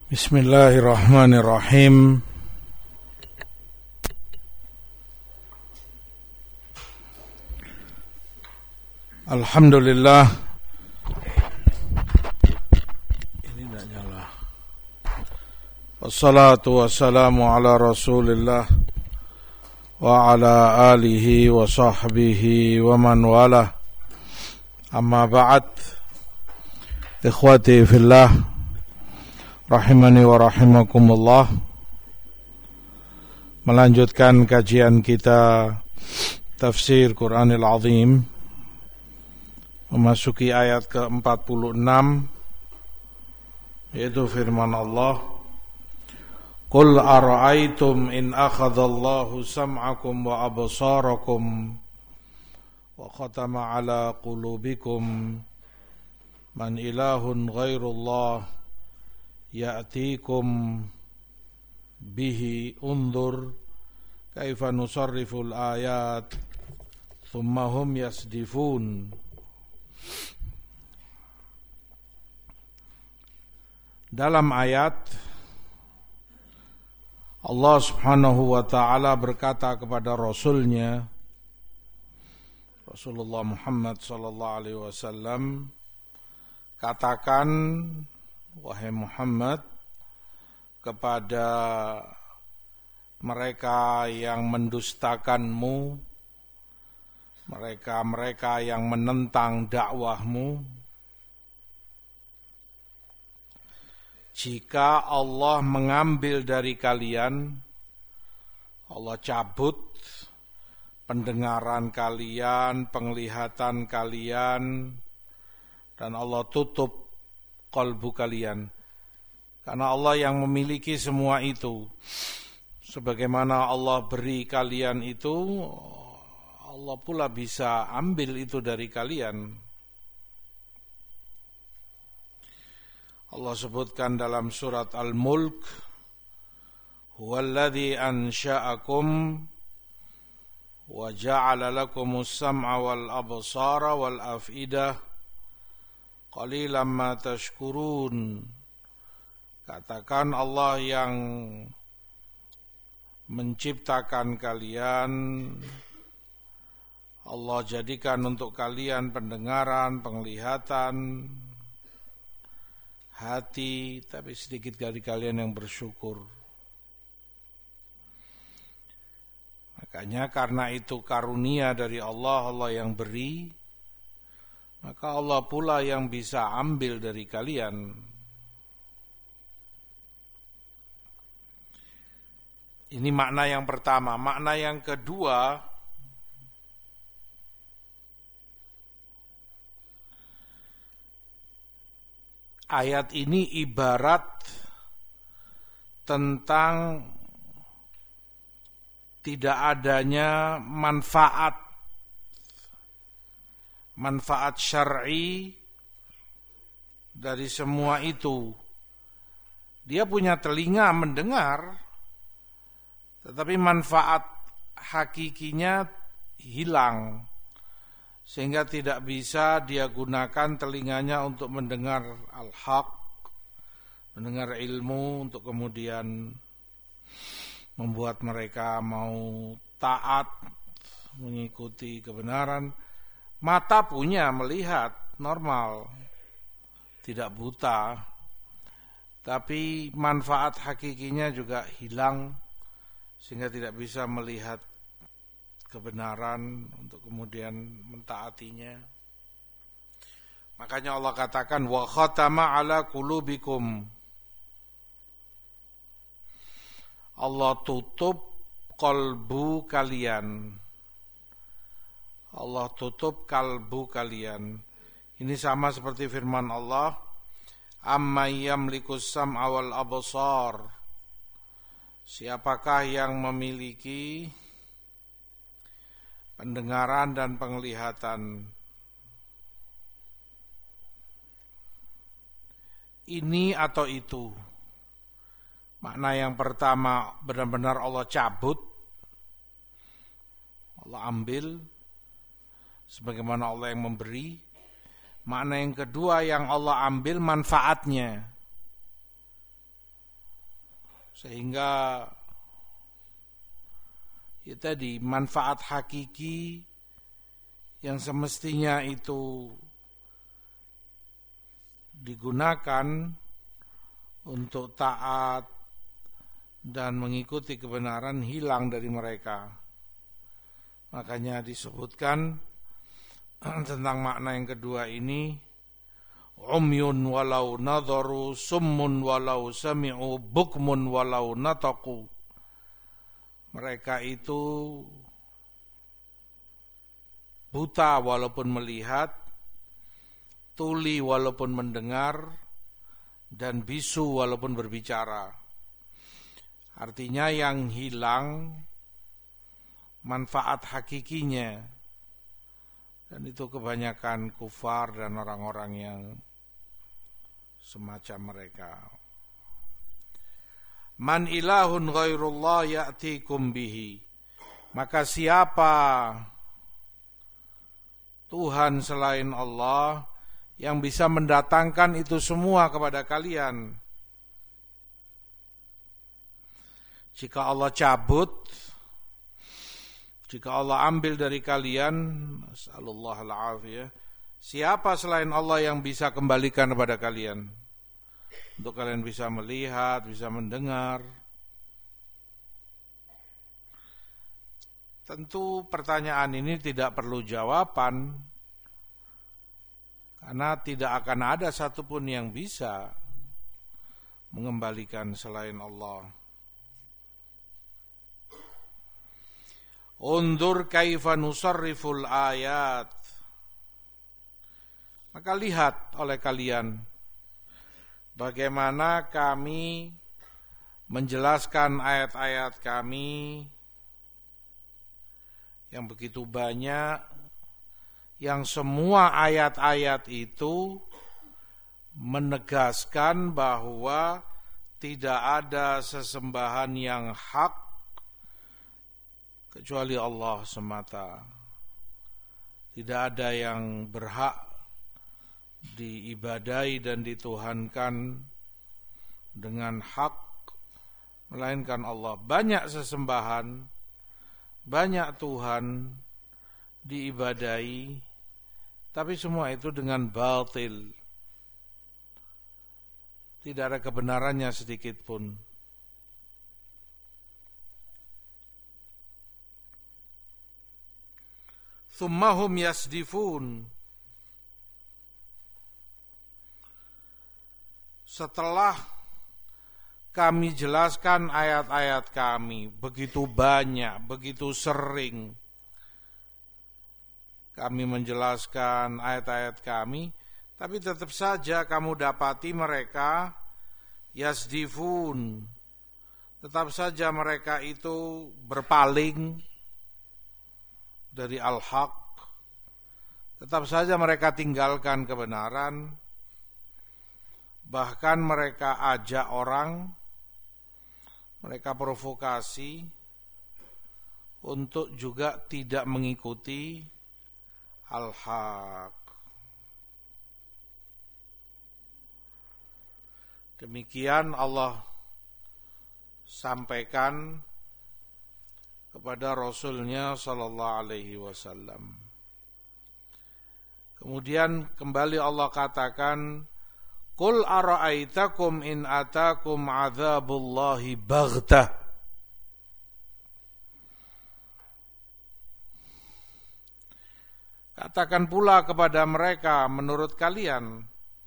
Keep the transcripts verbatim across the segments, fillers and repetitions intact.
Bismillahirrahmanirrahim. Alhamdulillah. Ini tidak nyala. Wassalatu wassalamu ala Rasulillah wa ala alihi wa sahbihi wa man walah. Amma ba'd. Ikhwati fillah, rahimani wa rahimakumullah. Melanjutkan kajian kita tafsir Quranil Azim, memasuki ayat ke empat puluh enam, yaitu firman Allah, Qul ara'aytum in akhadallahu sam'akum wa absarakum wa khatama ala qulubikum man ilahun ghairullah ya'tikum bihi undur kaifa nusarriful ayat thumma hum yasdifun. Dalam ayat Allah Subhanahu wa ta'ala berkata kepada Rasulnya Rasulullah Muhammad sallallahu alaihi wasallam, katakan wahai Muhammad kepada mereka yang mendustakanmu, mereka-mereka yang menentang dakwahmu, jika Allah mengambil dari kalian, Allah cabut pendengaran kalian, penglihatan kalian, dan Allah tutup qalbu kalian. Karena Allah yang memiliki semua itu. Sebagaimana Allah beri kalian itu, Allah pula bisa ambil itu dari kalian. Allah sebutkan dalam surat Al-Mulk, Huwallazi ansha'akum wa ja'ala lakumus sam'a wal absara wal af'idah qalilan ma tashkurun. Katakan Allah yang menciptakan kalian, Allah jadikan untuk kalian pendengaran, penglihatan, hati, tapi sedikit dari kalian yang bersyukur. Makanya karena itu karunia dari Allah, Allah yang beri, maka Allah pula yang bisa ambil dari kalian. Ini makna yang pertama. Makna yang kedua, ayat ini ibarat tentang tidak adanya manfaat manfaat syar'i dari semua itu. Dia punya telinga mendengar, tetapi manfaat hakikinya hilang, sehingga tidak bisa dia gunakan telinganya untuk mendengar al-haq, mendengar ilmu, untuk kemudian membuat mereka mau taat, mengikuti kebenaran. Mata punya, melihat, normal, tidak buta, tapi manfaat hakikinya juga hilang, sehingga tidak bisa melihat kebenaran untuk kemudian mentaatinya. Makanya Allah katakan, wa khatama ala qulubikum. Allah tutup kalbu kalian. Allah tutup kalbu kalian. Ini sama seperti firman Allah, Amman yamlikus sam'a wal absar. Siapakah yang memiliki pendengaran dan penglihatan? Ini atau itu. Makna yang pertama, benar-benar Allah cabut, Allah ambil, sebagaimana Allah yang memberi. Makna yang kedua, yang Allah ambil manfaatnya. Sehingga ya tadi manfaat hakiki yang semestinya itu digunakan untuk taat dan mengikuti kebenaran hilang dari mereka. Makanya disebutkan tentang makna yang kedua ini, umyun walau nadharu, summun walau sami'u, bukmun walau nataqu. Mereka itu buta walaupun melihat, tuli walaupun mendengar, dan bisu walaupun berbicara. Artinya yang hilang manfaat hakikinya. Dan itu kebanyakan kufar dan orang-orang yang semacam mereka. Man ilahun ghairullah ya'tikum bihi. Maka siapa Tuhan selain Allah yang bisa mendatangkan itu semua kepada kalian? Jika Allah cabut, jika Allah ambil dari kalian, nasallallahu al-afiyah, siapa selain Allah yang bisa kembalikan kepada kalian? Untuk kalian bisa melihat, bisa mendengar. Tentu pertanyaan ini tidak perlu jawaban, karena tidak akan ada satupun yang bisa mengembalikan selain Allah. Undur kaifa nusarriful ayat. Maka lihat oleh kalian bagaimana kami menjelaskan ayat-ayat kami yang begitu banyak, yang semua ayat-ayat itu menegaskan bahwa tidak ada sesembahan yang hak kecuali Allah semata. Tidak ada yang berhak diibadai dan dituhankan dengan hak melainkan Allah. Banyak sesembahan, banyak Tuhan diibadai, tapi semua itu dengan batil. Tidak ada kebenarannya sedikit pun. Thummahum yasdifun. Setelah kami jelaskan ayat-ayat kami begitu banyak, begitu sering kami menjelaskan ayat-ayat kami, tapi tetap saja kamu dapati mereka yasdifun. Tetap saja mereka itu berpaling dari al-haq. Tetap saja mereka tinggalkan kebenaran. Bahkan mereka ajak orang, mereka provokasi untuk juga tidak mengikuti al-haq. Demikian Allah sampaikan kepada Rasulnya sallallahu alaihi wasallam. Kemudian kembali Allah katakan, Qul ara'aitakum in atakum adzabullahi baghtah. Katakan pula kepada mereka, menurut kalian,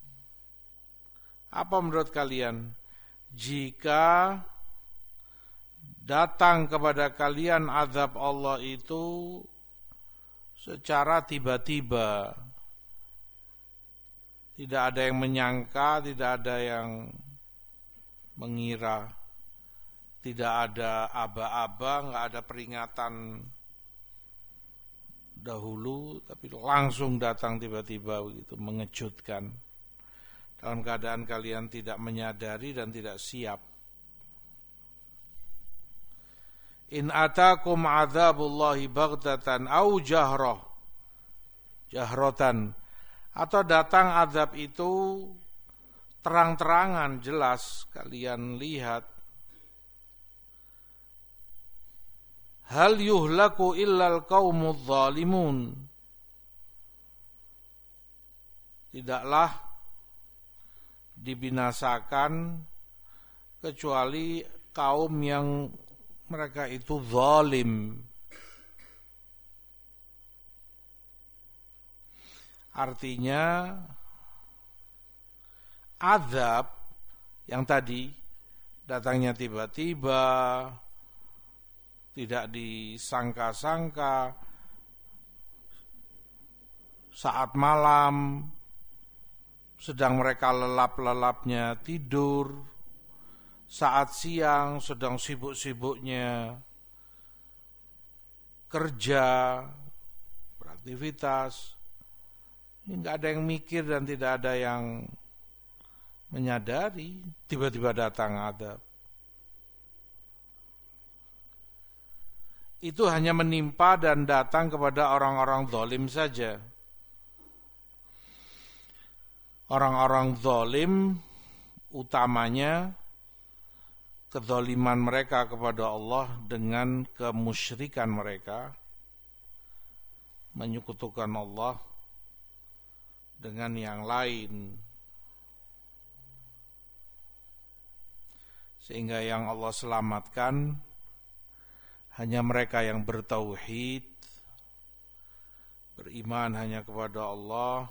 apa menurut kalian? Jika datang kepada kalian azab Allah itu secara tiba-tiba, tidak ada yang menyangka, tidak ada yang mengira, tidak ada aba-aba, enggak ada peringatan dahulu, tapi langsung datang tiba-tiba begitu, mengejutkan. Dalam keadaan kalian tidak menyadari dan tidak siap. In atakum adzabullahi baghtatan au jahrah, jahratan, atau datang azab itu terang-terangan, jelas kalian lihat, hal yuhlaku illal qaumudz zalimun. Tidaklah dibinasakan kecuali kaum yang mereka itu zalim. Artinya azab yang tadi datangnya tiba-tiba, tidak disangka-sangka, saat malam sedang mereka lelap-lelapnya tidur, saat siang sedang sibuk-sibuknya kerja, beraktivitas. Ini nggak ada yang mikir dan tidak ada yang menyadari, tiba-tiba datang azab. Itu hanya menimpa dan datang kepada orang-orang zalim saja. Orang-orang zalim utamanya kezaliman mereka kepada Allah dengan kemusyrikan mereka, menyekutukan Allah dengan yang lain. Sehingga yang Allah selamatkan hanya mereka yang bertauhid, beriman hanya kepada Allah,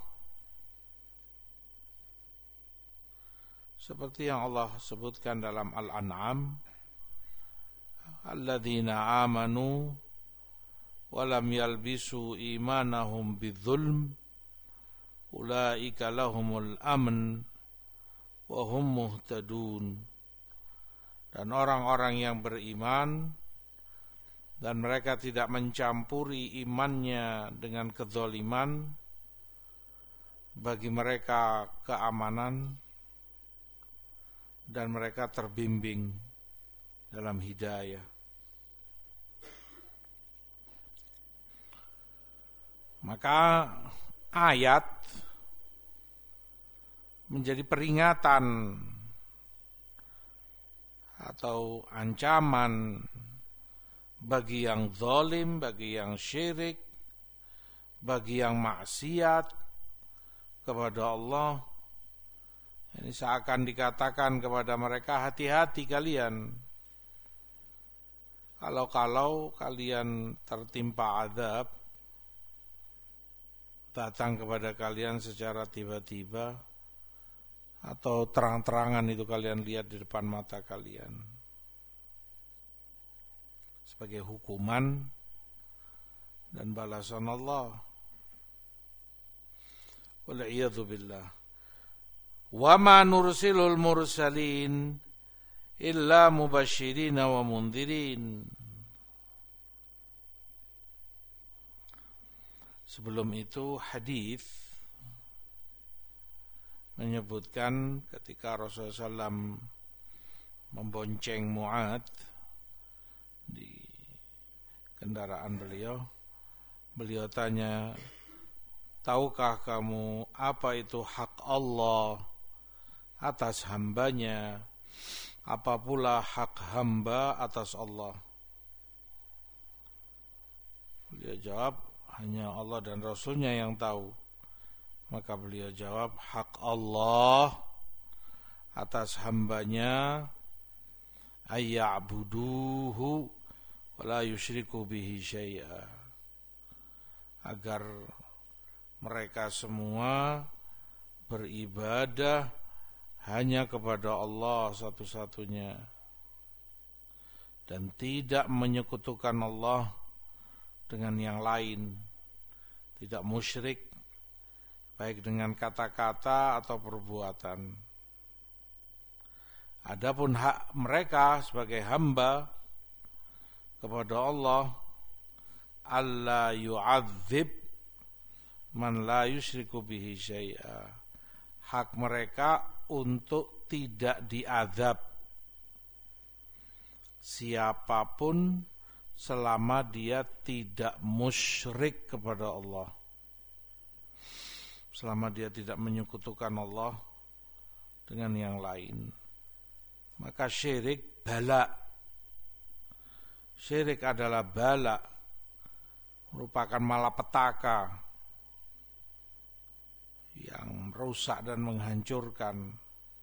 seperti yang Allah sebutkan dalam Al-An'am, alladzina amanu wa lam yalbisu imanahum bidzulm ulaika lahumul amn wa hum muhtadun. Dan orang-orang yang beriman dan mereka tidak mencampuri imannya dengan kezaliman, bagi mereka keamanan dan mereka terbimbing dalam hidayah. Maka ayat menjadi peringatan atau ancaman bagi yang zalim, bagi yang syirik, bagi yang maksiat kepada Allah. Ini seakan dikatakan kepada mereka, hati-hati kalian. Kalau-kalau kalian tertimpa azab, datang kepada kalian secara tiba-tiba, atau terang-terangan itu kalian lihat di depan mata kalian, sebagai hukuman dan balasan Allah. Wal'iyadzu billah. Wa ma nursilul mursalin illa mubasysyirin wa mundhirin. Sebelum itu hadis menyebutkan ketika Rasulullah shallallahu alaihi wasallam membonceng Mu'ad di kendaraan beliau, beliau tanya, tahukah kamu apa itu hak Allah atas hambanya, apa pula hak hamba atas Allah? Beliau jawab, hanya Allah dan Rasulnya yang tahu. Maka beliau jawab, hak Allah atas hambanya ayya'buduhu wa la yusyriku bihi syai'a, agar mereka semua beribadah hanya kepada Allah satu-satunya dan tidak menyekutukan Allah dengan yang lain, tidak musyrik baik dengan kata-kata atau perbuatan. Adapun hak mereka sebagai hamba kepada Allah, alla yu'adzib man la yusyriku bihi syai'a, hak mereka untuk tidak diazab siapapun selama dia tidak musyrik kepada Allah, selama dia tidak menyekutukan Allah dengan yang lain. Maka syirik bala, Syirik adalah bala, merupakan malapetaka yang merusak dan menghancurkan.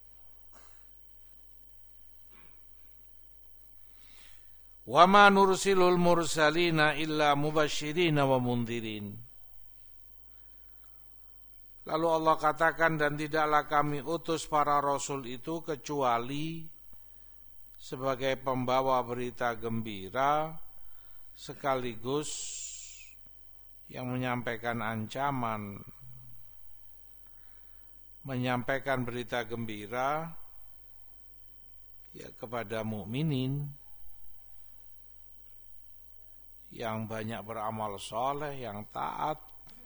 Wa ma nursilul mursalina illa mubashirina wa mundhirin. Lalu Allah katakan, dan tidaklah kami utus para rasul itu kecuali sebagai pembawa berita gembira sekaligus yang menyampaikan ancaman. Menyampaikan berita gembira ya kepada mukminin yang banyak beramal soleh, yang taat.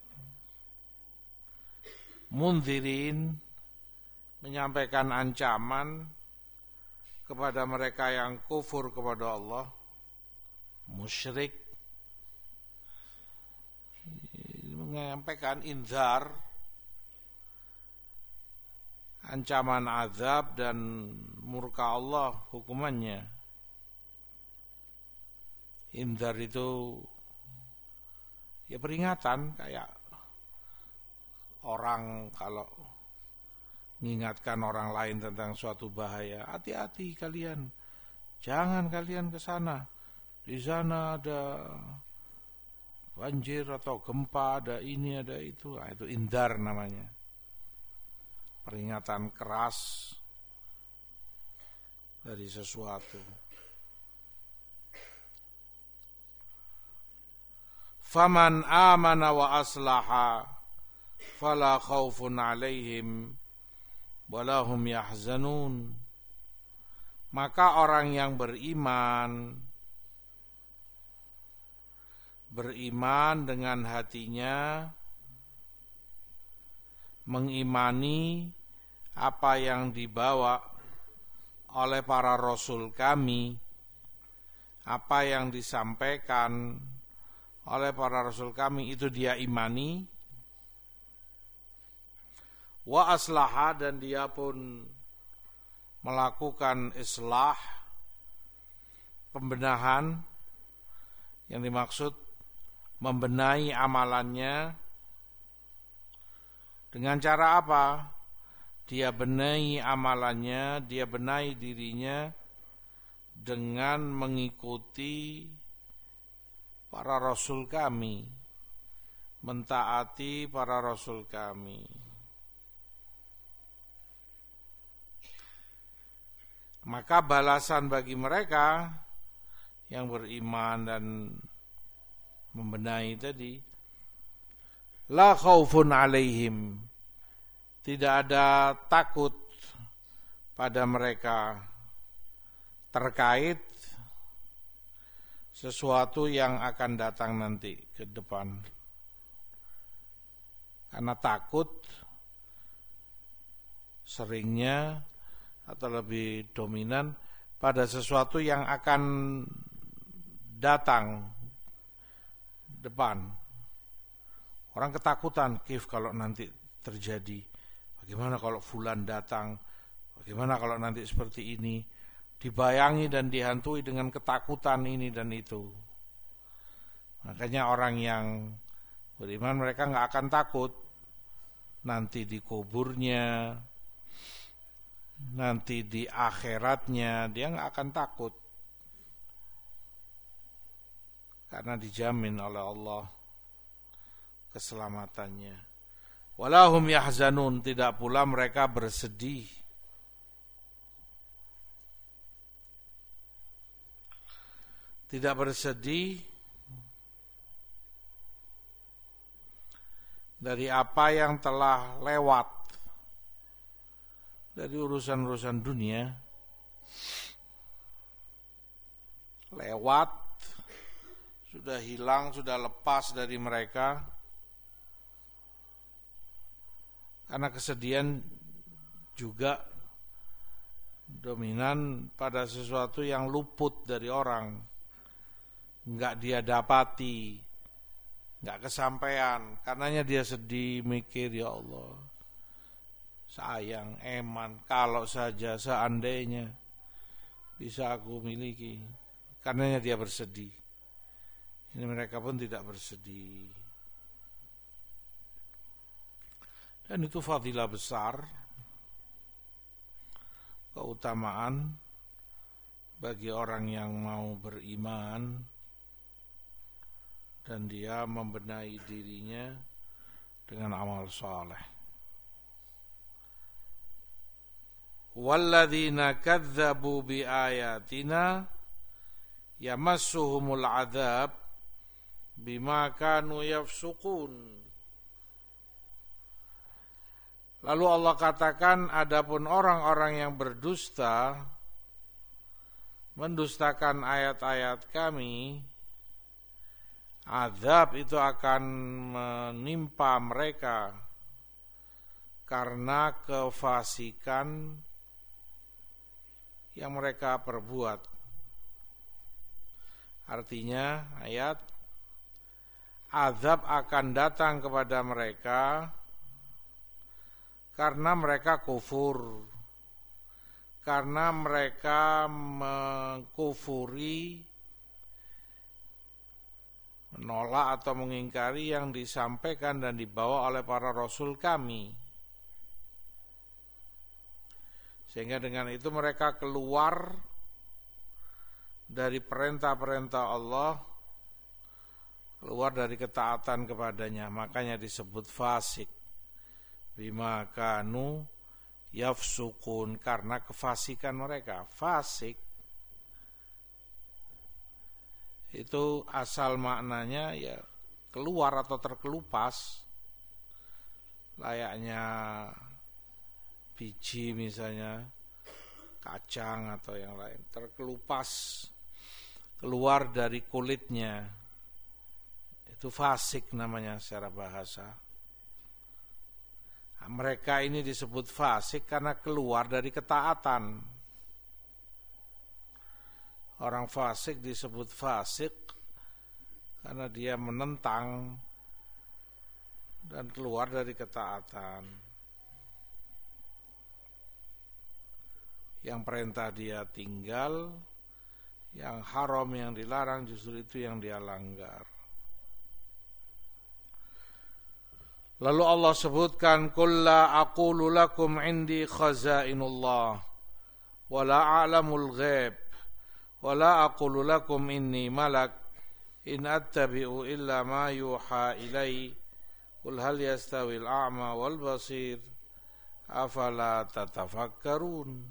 Mundhirin, menyampaikan ancaman kepada mereka yang kufur kepada Allah, musyrik. Menyampaikan inzar, ancaman azab dan murka Allah hukumannya. Inzar itu ya peringatan, kayak orang kalau mengingatkan orang lain tentang suatu bahaya, hati-hati kalian, jangan kalian ke sana. Di sana ada banjir atau gempa, ada ini, ada itu. Nah, itu indar namanya. Peringatan keras dari sesuatu. Faman amana wa aslaha fala khaufun alaihim walahum yahzanun. Maka orang yang beriman, beriman dengan hatinya, mengimani apa yang dibawa oleh para rasul kami, apa yang disampaikan oleh para rasul kami, itu dia imani. Wa aslaha, dan dia pun melakukan islah, pembenahan, yang dimaksud membenahi amalannya. Dengan cara apa? Dia benahi amalannya, dia benahi dirinya dengan mengikuti para rasul kami, mentaati para rasul kami. Maka balasan bagi mereka yang beriman dan membenahi tadi, la khaufun alaihim, tidak ada takut pada mereka terkait sesuatu yang akan datang nanti ke depan. Karena takut seringnya atau lebih dominan pada sesuatu yang akan datang depan. Orang ketakutan, kif kalau nanti terjadi, bagaimana kalau fulan datang, bagaimana kalau nanti seperti ini, dibayangi dan dihantui dengan ketakutan ini dan itu. Makanya orang yang beriman, mereka nggak akan takut nanti di kuburnya, nanti di akhiratnya, dia nggak akan takut karena dijamin oleh Allah keselamatannya. Walahum yahzanun, tidak pula mereka bersedih. Tidak bersedih dari apa yang telah lewat dari urusan-urusan dunia, lewat, sudah hilang, sudah lepas dari mereka. Karena kesedihan juga dominan pada sesuatu yang luput dari orang, enggak dia dapati, enggak kesampaian. Karenanya dia sedih, mikir, ya Allah, sayang, eman, kalau saja seandainya bisa aku miliki. karenanya dia bersedih. Ini mereka pun tidak bersedih. Dan itu fadilah besar, keutamaan bagi orang yang mau beriman dan dia membenahi dirinya dengan amal saleh. Walladzina kadzdzabu biayatina yamassuhumul adzab bima kanu yafsukun. Lalu Allah katakan, adapun orang-orang yang berdusta, mendustakan ayat-ayat kami, azab itu akan menimpa mereka karena kefasikan yang mereka perbuat. Artinya ayat, azab akan datang kepada mereka karena mereka kufur, karena mereka mengkufuri, menolak atau mengingkari yang disampaikan dan dibawa oleh para rasul kami. Sehingga dengan itu mereka keluar dari perintah-perintah Allah, keluar dari ketaatan kepadanya, makanya disebut fasik. Bima kanu yafsukun, karena kefasikan mereka. Fasik itu asal maknanya ya keluar atau terkelupas, layaknya biji misalnya kacang atau yang lain, terkelupas keluar dari kulitnya, itu fasik namanya secara bahasa. Mereka ini disebut fasik karena keluar dari ketaatan. Orang fasik disebut fasik karena dia menentang dan keluar dari ketaatan. Yang perintah dia tinggal, yang haram yang dilarang justru itu yang dia langgar. Lalu Allah sebutkan, qul la aqulu lakum indi khazainullah wa la a'lamul ghaib wa la aqulu lakum inni malak in attabi'u illa ma yuha ilai qul hal yastawil a'ma wal basir afala tatafakkarun.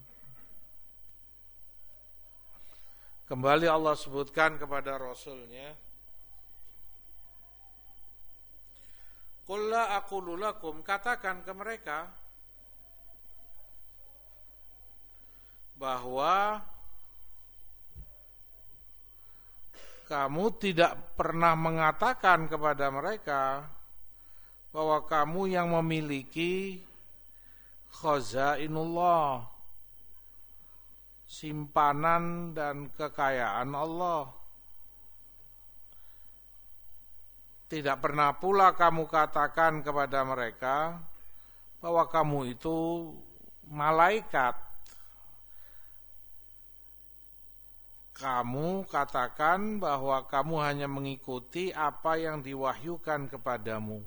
Kembali Allah sebutkan kepada Rasulnya, qul la aqulu lakum, katakan ke mereka bahwa kamu tidak pernah mengatakan kepada mereka bahwa kamu yang memiliki khazainullah, simpanan dan kekayaan Allah. Tidak pernah pula kamu katakan kepada mereka bahwa kamu itu malaikat. Kamu katakan bahwa kamu hanya mengikuti apa yang diwahyukan kepadamu.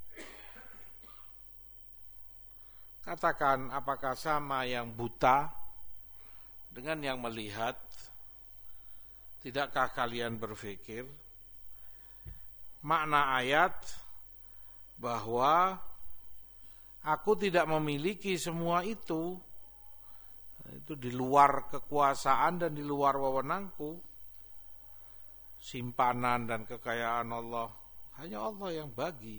Katakan, apakah sama yang buta dengan yang melihat? Tidakkah kalian berpikir? Makna ayat bahwa aku tidak memiliki semua itu, itu di luar kekuasaan dan di luar wewenangku. Simpanan dan kekayaan Allah hanya Allah yang bagi,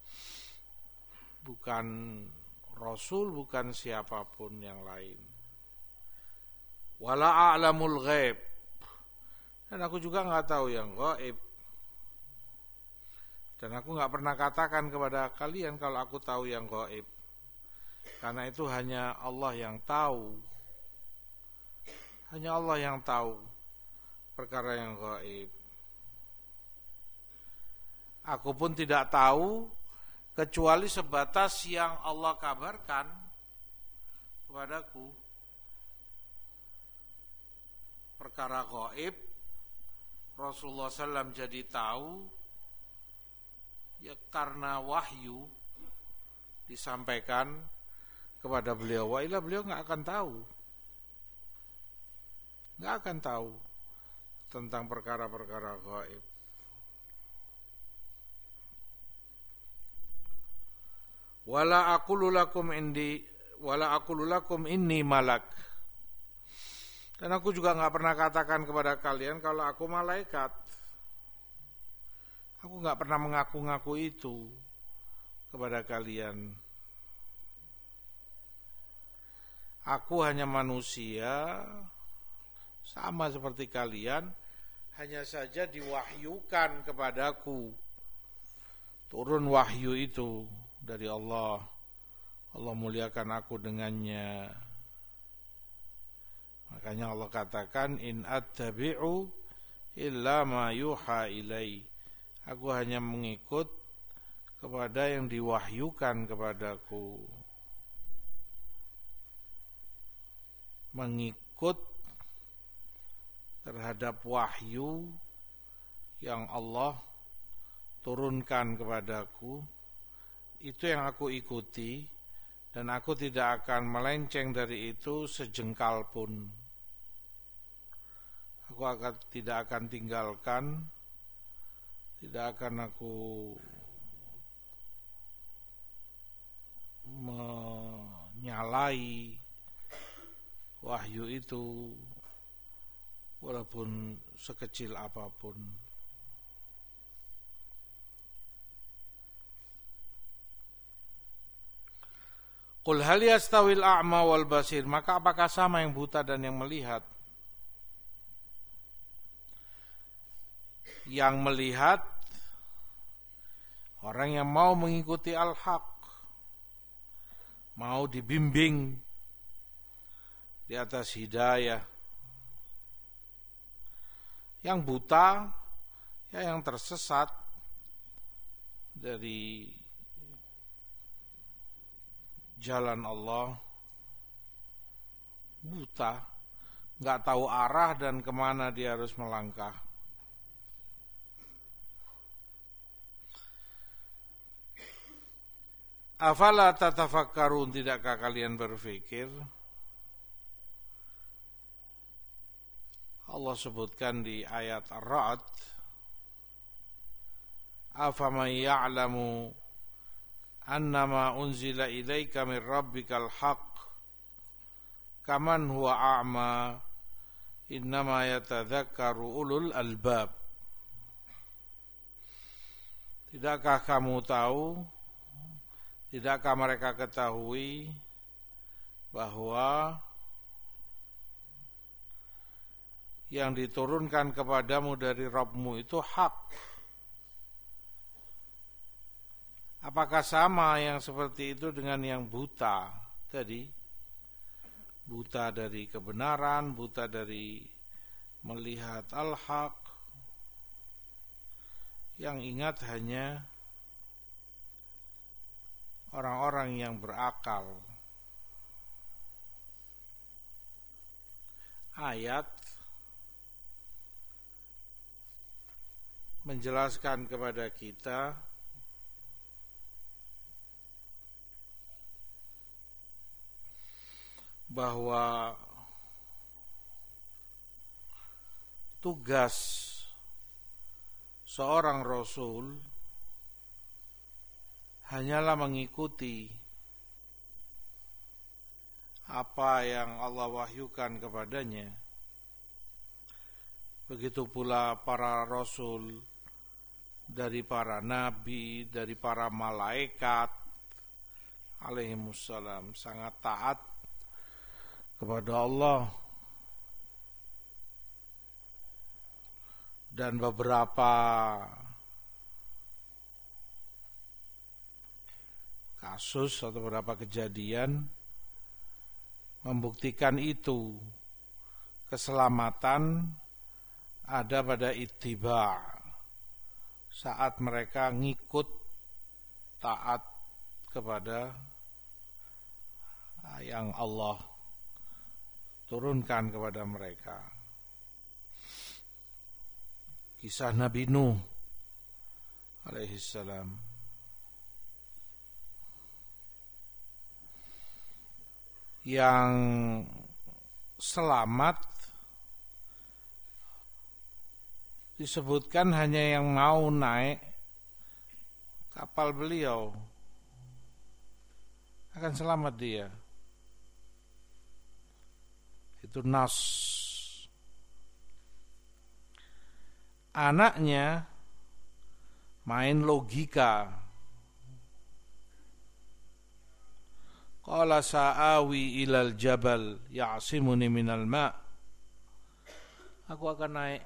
bukan Rasul, bukan siapapun yang lain. Wala a'lamul ghaib, dan aku juga nggak tahu yang gaib. Dan aku nggak pernah katakan kepada kalian kalau aku tahu yang gaib, karena itu hanya Allah yang tahu. Hanya Allah yang tahu perkara yang gaib. Aku pun tidak tahu kecuali sebatas yang Allah kabarkan kepadaku. Perkara gaib Rasulullah sallallahu alaihi wasallam jadi tahu? Ya karena wahyu disampaikan kepada beliau. Wa ila beliau nggak akan tahu, nggak akan tahu tentang perkara-perkara gaib. Wala aqulu lakum indi wala aqulu lakum inni malak. Dan aku juga nggak pernah katakan kepada kalian kalau aku malaikat. Aku nggak pernah mengaku-ngaku itu kepada kalian. Aku hanya manusia, sama seperti kalian, hanya saja diwahyukan kepadaku. Turun wahyu itu dari Allah. Allah muliakan aku dengannya. Makanya Allah katakan, in attabi'u illa ma yuha ilai. Aku hanya mengikut kepada yang diwahyukan kepadaku. Mengikut terhadap wahyu yang Allah turunkan kepadaku, itu yang aku ikuti, dan aku tidak akan melenceng dari itu sejengkal pun. Aku akan tidak akan tinggalkan, tidak akan aku menyalai wahyu itu walaupun sekecil apapun. Qul hal yastawil a'ma wal basir, maka apakah sama yang buta dan yang melihat? Yang melihat orang yang mau mengikuti al-haq, mau dibimbing di atas hidayah. Yang buta, ya yang tersesat dari jalan Allah, buta, nggak tahu arah dan kemana dia harus melangkah. Afala tatafakkarun, tidakkah kalian berpikir? Allah sebutkan di ayat Ar-Ra'd, afaman ya'lamu annama unzila ilaika min rabbikal haqq kaman huwa a'ma innama yatadzakkaru ulul albab. Tidakkah kamu tahu, tidakkah mereka ketahui bahwa yang diturunkan kepadamu dari Rabbmu itu hak? Apakah sama yang seperti itu dengan yang buta tadi? Buta dari kebenaran, buta dari melihat al-haq, yang ingat hanya orang-orang yang berakal. Ayat menjelaskan kepada kita bahwa tugas seorang rasul hanyalah mengikuti apa yang Allah wahyukan kepadanya. Begitu pula para rasul, dari para nabi, dari para malaikat alaihimussalam, sangat taat kepada Allah. Dan beberapa kasus atau beberapa kejadian membuktikan itu. Keselamatan ada pada ittiba, saat mereka ngikut taat kepada yang Allah turunkan kepada mereka. kisah Nabi Nuh alaihissalam. Yang selamat disebutkan hanya yang mau naik kapal beliau, akan selamat dia. Itu nas. Anaknya main logika. Qala sa'awi ilal jabal ya'simuni minal ma'. Aku akan naik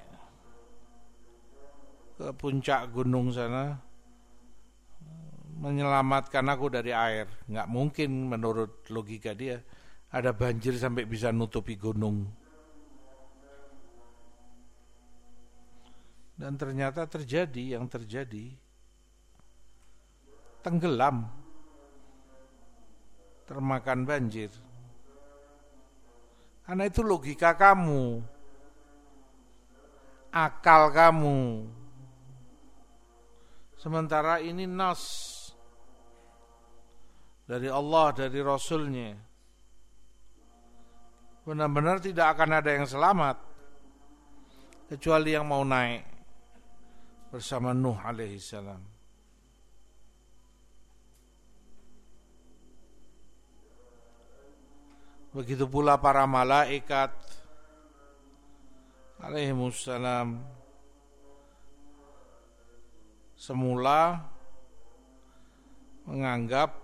ke puncak gunung sana menyelamatkan aku dari air. Enggak mungkin menurut logika dia ada banjir sampai bisa nutupi gunung. Dan ternyata terjadi yang terjadi. Tenggelam. Termakan banjir. Karena itu logika kamu. Akal kamu. Sementara ini nas dari Allah, dari Rasulnya. Benar-benar tidak akan ada yang selamat kecuali yang mau naik bersama Nuh alaihissalam. Begitu pula para malaikat alaihimussalam. Semula menganggap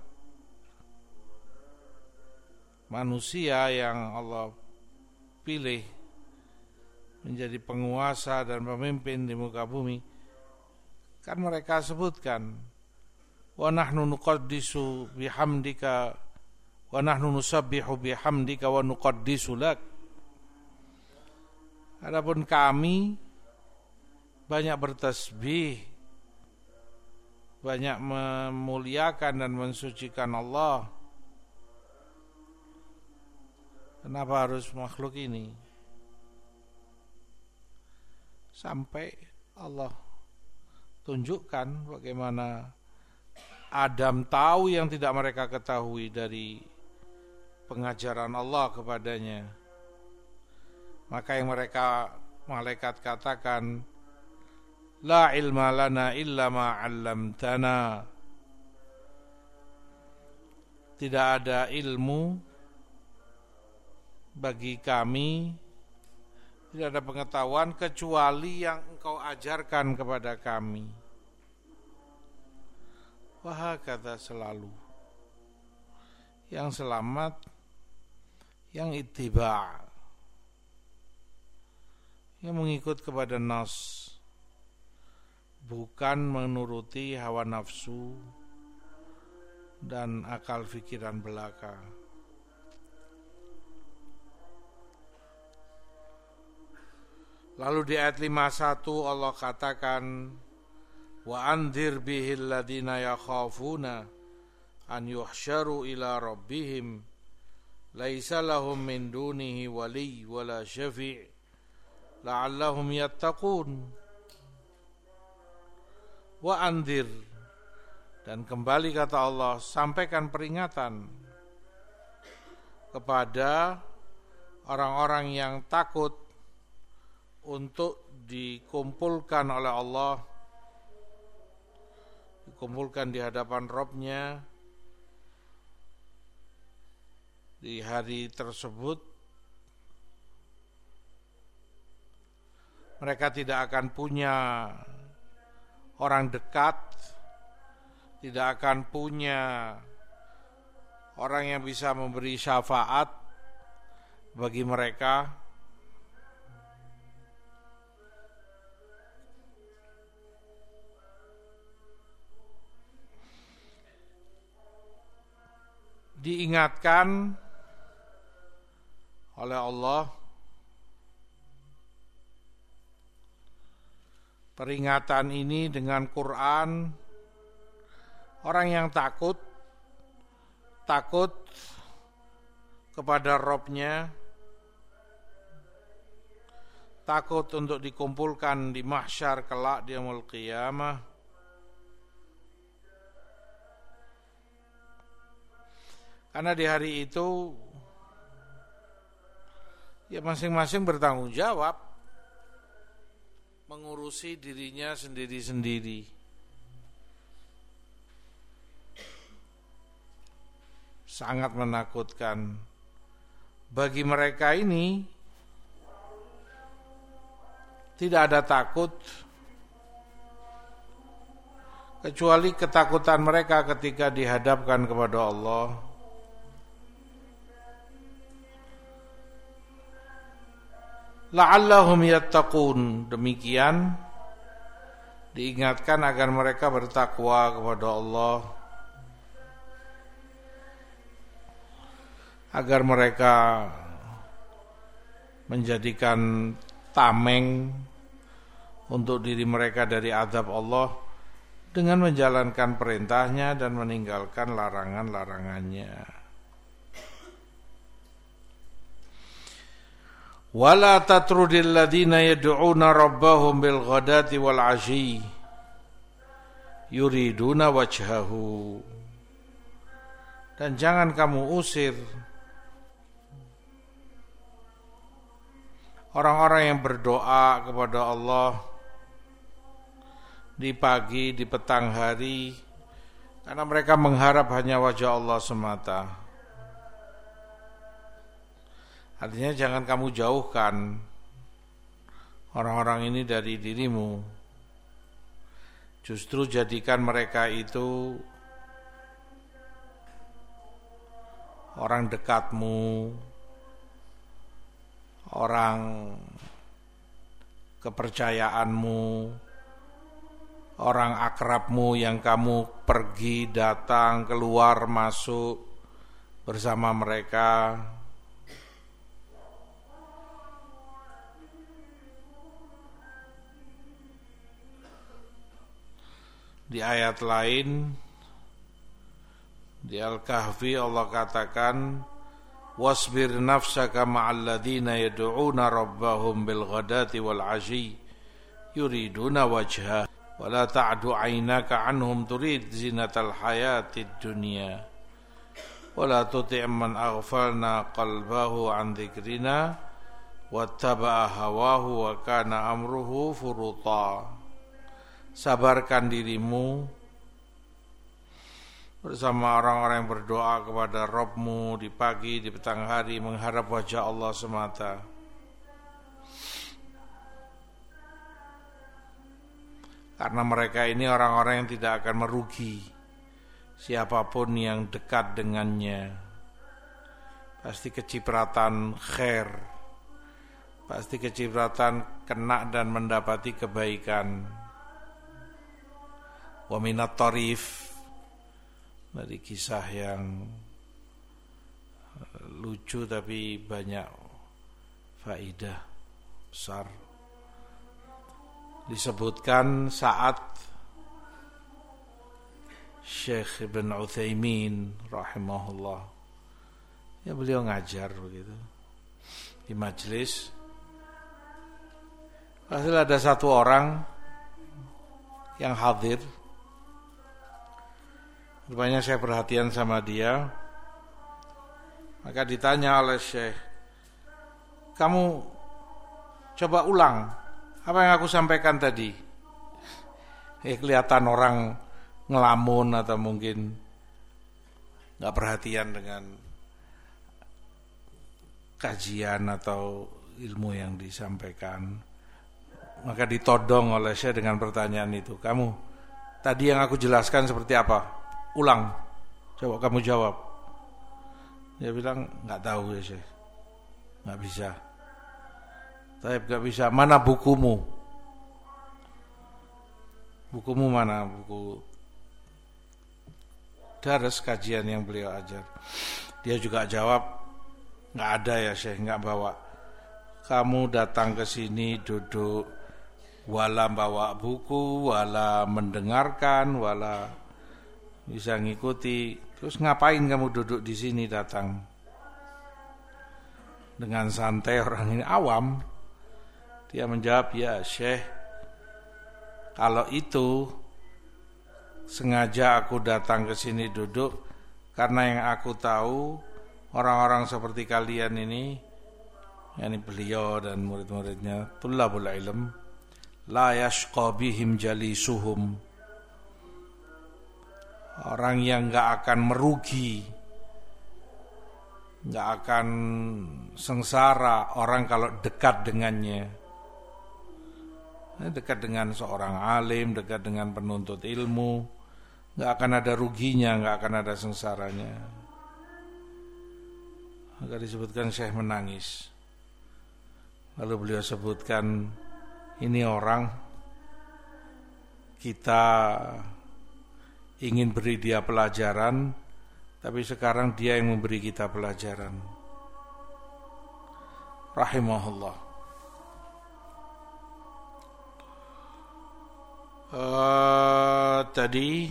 manusia yang Allah pilih menjadi penguasa dan pemimpin di muka bumi, kan mereka sebutkan wa nahnu nuqaddisu bihamdika wa nahnu nusabbihu bihamdika wa nuqaddisu lak. Adapun kami banyak bertasbih, banyak memuliakan dan mensucikan Allah. Kenapa harus makhluk ini? Sampai Allah tunjukkan bagaimana Adam tahu yang tidak mereka ketahui dari pengajaran Allah kepadanya. Maka yang mereka malaikat katakan, la ilma lana illa ma 'allamtana. Tidak ada ilmu bagi kami, tidak ada pengetahuan kecuali yang engkau ajarkan kepada kami. Wahakata selalu. Yang selamat, yang ittiba', yang mengikut kepada nas, bukan menuruti hawa nafsu dan akal fikiran belaka. Lalu di ayat lima puluh satu Allah katakan, wa anzir bihil ladina yakhafuna an yuhsyaru ila rabbihim laisa lahum min dunihi wali wala syafi' la'allahum yattaqun. Wa anzir, dan kembali kata Allah, sampaikan peringatan kepada orang-orang yang takut untuk dikumpulkan oleh Allah, dikumpulkan di hadapan Rabb-Nya di hari tersebut. Mereka tidak akan punya orang dekat, tidak akan punya orang yang bisa memberi syafaat bagi mereka. Diingatkan oleh Allah peringatan ini dengan Quran. Orang yang takut takut kepada Rabb-Nya, takut untuk dikumpulkan di mahsyar kelak di yaumul qiyamah, karena di hari itu ya masing-masing bertanggung jawab mengurusi dirinya sendiri-sendiri. Sangat menakutkan. Bagi mereka ini tidak ada takut kecuali ketakutan mereka ketika dihadapkan kepada Allah. La'allahum yattaqun, demikian diingatkan agar mereka bertakwa kepada Allah, agar mereka menjadikan tameng untuk diri mereka dari azab Allah dengan menjalankan perintahnya dan meninggalkan larangan-larangannya. Wala tatrudil ladina yad'una rabbahum bil ghadati wal 'ashyi yuriduna wajhahu. Dan jangan kamu usir orang-orang yang berdoa kepada Allah di pagi, di petang hari, karena mereka mengharap hanya wajah Allah semata. Artinya jangan kamu jauhkan orang-orang ini dari dirimu. Justru jadikan mereka itu orang dekatmu, orang kepercayaanmu, orang akrabmu yang kamu pergi, datang, keluar, masuk bersama mereka. Di ayat lain, di Al-Kahfi Allah katakan, wasbir nafsaka ma'al ladzina yad'una rabbahum bil ghadati wal 'ashyi yuriduna wajha wa la ta'du 'ainaka 'anhum turid zinatal hayatid dunya wa la tuti' man aghfalna qalbahu 'an dzikrina wattaba'a hawahu wa kana amruhu furuta. Sabarkan dirimu bersama orang-orang yang berdoa kepada Rabbmu di pagi, di petang hari, mengharap wajah Allah semata. Karena mereka ini orang-orang yang tidak akan merugi siapapun yang dekat dengannya. Pasti kecipratan khair, pasti kecipratan kena dan mendapati kebaikan. Wa minat tarif, dari kisah yang lucu tapi banyak faidah besar, disebutkan saat Syekh Ibn Utsaimin rahimahullah, ya beliau ngajar begitu di majelis, hasil ada satu orang yang hadir. Rupanya saya perhatian sama dia. Maka ditanya oleh Syekh, kamu coba ulang apa yang aku sampaikan tadi. Eh, kelihatan orang ngelamun atau mungkin gak perhatian dengan kajian atau ilmu yang disampaikan. Maka ditodong oleh Syekh dengan pertanyaan itu, kamu tadi yang aku jelaskan seperti apa? Ulang, coba kamu jawab. Dia bilang, nggak tahu ya Syekh, nggak bisa. Tapi nggak bisa. Mana bukumu? Bukumu mana? Buku daras kajian yang beliau ajar. Dia juga jawab, nggak ada ya Syekh, nggak bawa. Kamu datang ke sini duduk, wala bawa buku, wala mendengarkan, wala bisa ngikuti. Terus ngapain kamu duduk di sini datang? Dengan santai, orang ini awam. Dia menjawab, ya Syekh, kalau itu sengaja aku datang ke sini duduk karena yang aku tahu orang-orang seperti kalian ini, yakni beliau dan murid-muridnya, tullabul ilm, la yashqa bihim jalisuhum, orang yang enggak akan merugi, enggak akan sengsara orang kalau dekat dengannya. Dekat dengan seorang alim, dekat dengan penuntut ilmu, enggak akan ada ruginya, enggak akan ada sengsaranya. Maka disebutkan Syekh menangis. Lalu beliau sebutkan, ini orang kita ingin beri dia pelajaran, tapi sekarang dia yang memberi kita pelajaran. Rahimahullah. Uh, tadi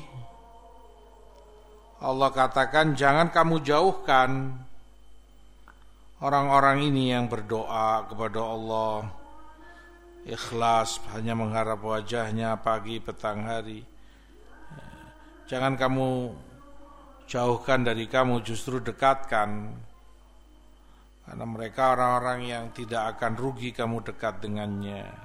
Allah katakan jangan kamu jauhkan orang-orang ini yang berdoa kepada Allah ikhlas, hanya mengharap wajahnya pagi petang hari. Jangan kamu jauhkan dari kamu, justru dekatkan, karena mereka orang-orang yang tidak akan rugi kamu dekat dengannya.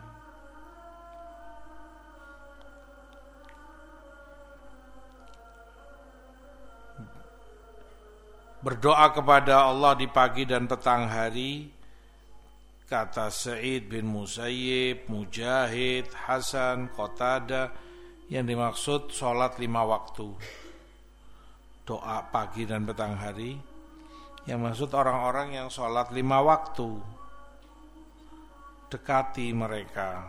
Berdoa kepada Allah di pagi dan petang hari, kata Sa'id bin Musayyib, Mujahid, Hasan, Qatadah, yang dimaksud sholat lima waktu. Doa pagi dan petang hari, yang maksud orang-orang yang sholat lima waktu. Dekati mereka.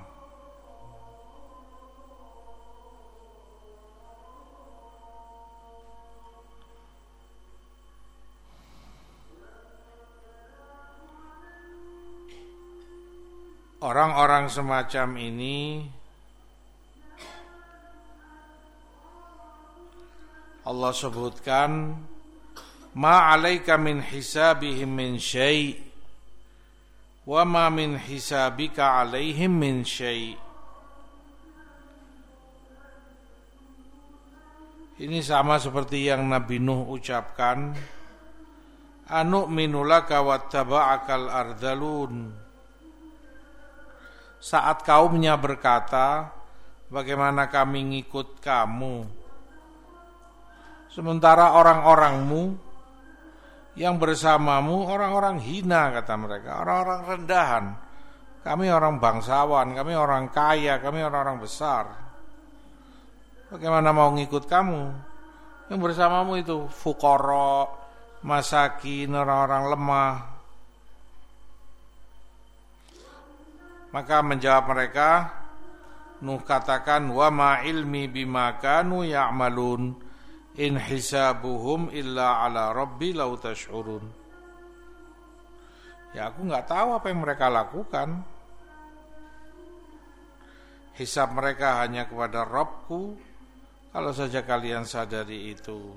Orang-orang semacam ini Allah sebutkan, ma 'alaika min hisabihim min syai' wa ma min hisabika 'alaihim min syai'. Ini sama seperti yang Nabi Nuh ucapkan, anu'minu laka wattaba'akal ardalun. Saat kaumnya berkata, bagaimana kami ngikut kamu, sementara orang-orangmu yang bersamamu orang-orang hina, kata mereka, orang-orang rendahan. Kami orang bangsawan, kami orang kaya, kami orang-orang besar. Bagaimana mau ngikut kamu? Yang bersamamu itu fuqara, masakin, orang-orang lemah. Maka menjawab mereka, Nuh katakan, wa ma ilmi bima kanu ya'malun in hisabuhum illa ala rabbi law tash'urun. Ya aku enggak tahu apa yang mereka lakukan. Hisab mereka hanya kepada Rabbku, kalau saja kalian sadari itu.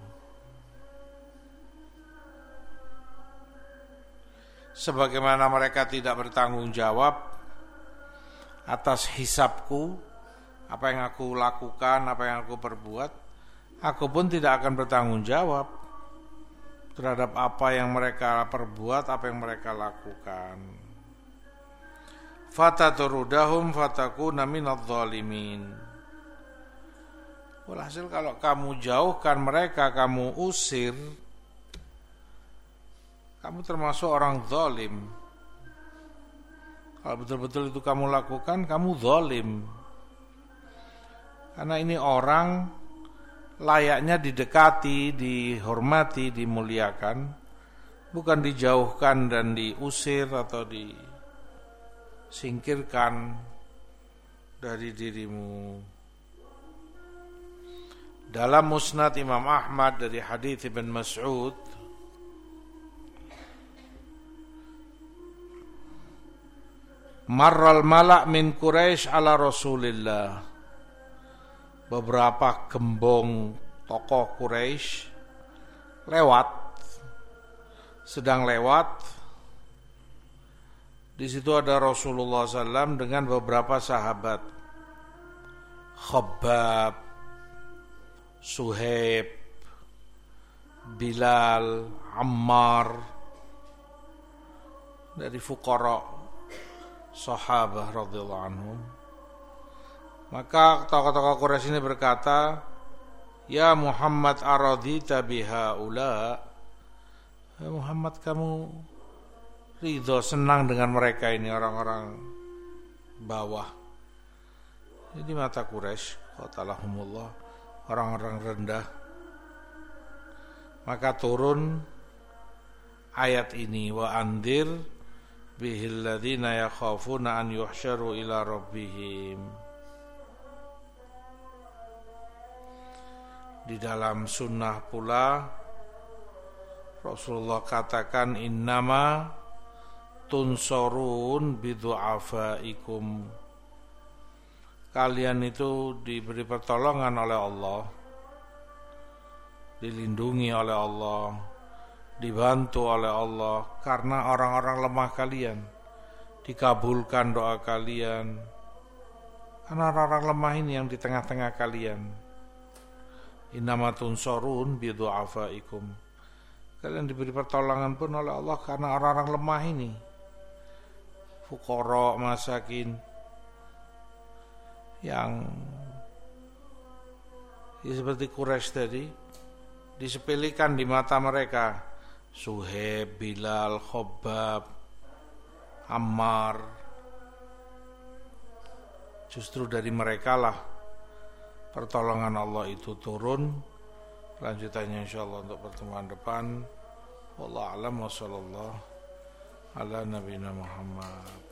Sebagaimana mereka tidak bertanggung jawab atas hisabku, apa yang aku lakukan, apa yang aku perbuat, aku pun tidak akan bertanggung jawab terhadap apa yang mereka perbuat, apa yang mereka lakukan. Fataturudahum fatakuna minadh dhalimin. Walhasil kalau kamu jauhkan mereka, kamu usir, kamu termasuk orang zalim. Kalau betul-betul itu kamu lakukan, kamu zalim. Karena ini orang layaknya didekati, dihormati, dimuliakan, bukan dijauhkan dan diusir atau disingkirkan dari dirimu. Dalam Musnad Imam Ahmad dari hadits Ibn Mas'ud, marral mala' min Quraisy ala Rasulillah. Beberapa gembong tokoh Quraisy lewat, sedang lewat Di situ ada Rasulullah sallallahu alaihi wasallam dengan beberapa sahabat, Khabbab, Suhaib, Bilal, Ammar, dari fuqara sahabah radhiyallahu anhum. Maka tokoh-tokoh Quraisy ini berkata, "Ya Muhammad, aradita bihaula?" Ya Muhammad, kamu ridho, senang dengan mereka ini, orang-orang bawah. Jadi mata Quraisy, qatalahumullah, orang-orang rendah. Maka turun ayat ini, wa andir bihil ladzina yakhafuna an yuhsyaru ila rabbihim. Di dalam sunnah pula Rasulullah katakan, innama tunsorun bidu'afaikum. Kalian itu diberi pertolongan oleh Allah, dilindungi oleh Allah, dibantu oleh Allah karena orang-orang lemah kalian, dikabulkan doa kalian karena orang-orang lemah ini yang di tengah-tengah kalian. Innama tunsorun bidu'afaikum. Kalian diberi pertolongan pun oleh Allah karena orang-orang lemah ini, fuqara, masakin, yang ya seperti Quraisy tadi, disepelekan di mata mereka. Suhaib, Bilal, Khabbab, Ammar, justru dari mereka lah pertolongan Allah itu turun. Lanjutannya insyaallah untuk pertemuan depan. Wallahu a'lam wa sallallahu ala nabiyina Muhammad.